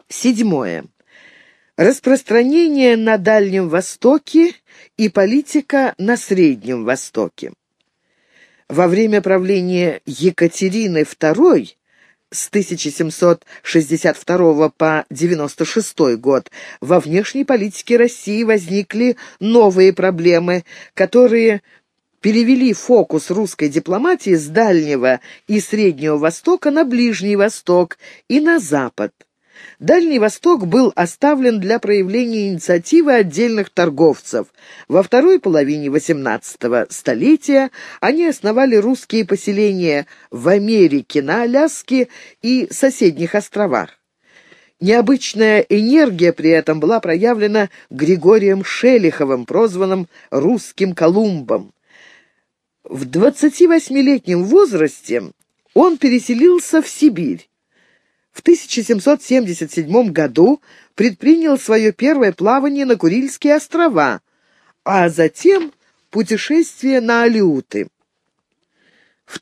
Седьмое. Распространение на Дальнем Востоке и политика на Среднем Востоке. Во время правления Екатерины II с 1762 по 96 год во внешней политике России возникли новые проблемы, которые перевели фокус русской дипломатии с Дальнего и Среднего Востока на Ближний Восток и на Запад. Дальний Восток был оставлен для проявления инициативы отдельных торговцев. Во второй половине XVIII столетия они основали русские поселения в Америке, на Аляске и соседних островах. Необычная энергия при этом была проявлена Григорием Шелиховым, прозванным «Русским Колумбом». В 28-летнем возрасте он переселился в Сибирь. В 1777 году предпринял свое первое плавание на Курильские острова, а затем путешествие на Алеуты. В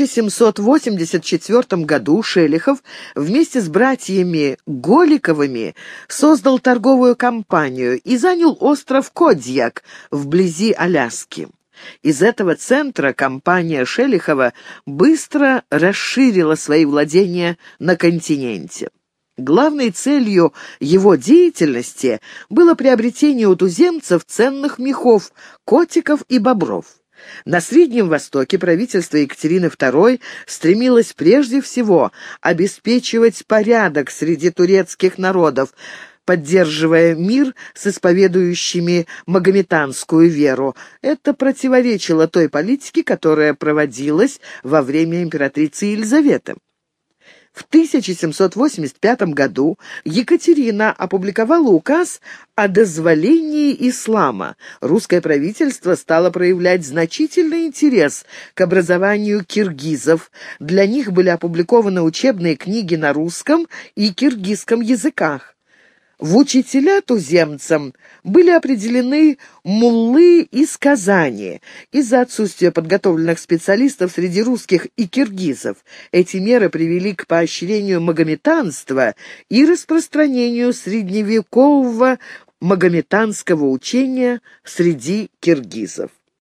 1784 году Шелихов вместе с братьями Голиковыми создал торговую компанию и занял остров Кодьяк вблизи Аляски. Из этого центра компания Шелихова быстро расширила свои владения на континенте. Главной целью его деятельности было приобретение у туземцев ценных мехов, котиков и бобров. На Среднем Востоке правительство Екатерины II стремилось прежде всего обеспечивать порядок среди турецких народов, поддерживая мир с исповедующими магометанскую веру. Это противоречило той политике, которая проводилась во время императрицы Елизаветы. В 1785 году Екатерина опубликовала указ о дозволении ислама. Русское правительство стало проявлять значительный интерес к образованию киргизов. Для них были опубликованы учебные книги на русском и киргизском языках. В учителя туземцам были определены муллы из Казани из-за отсутствия подготовленных специалистов среди русских и киргизов. Эти меры привели к поощрению магометанства и распространению средневекового магометанского учения среди киргизов.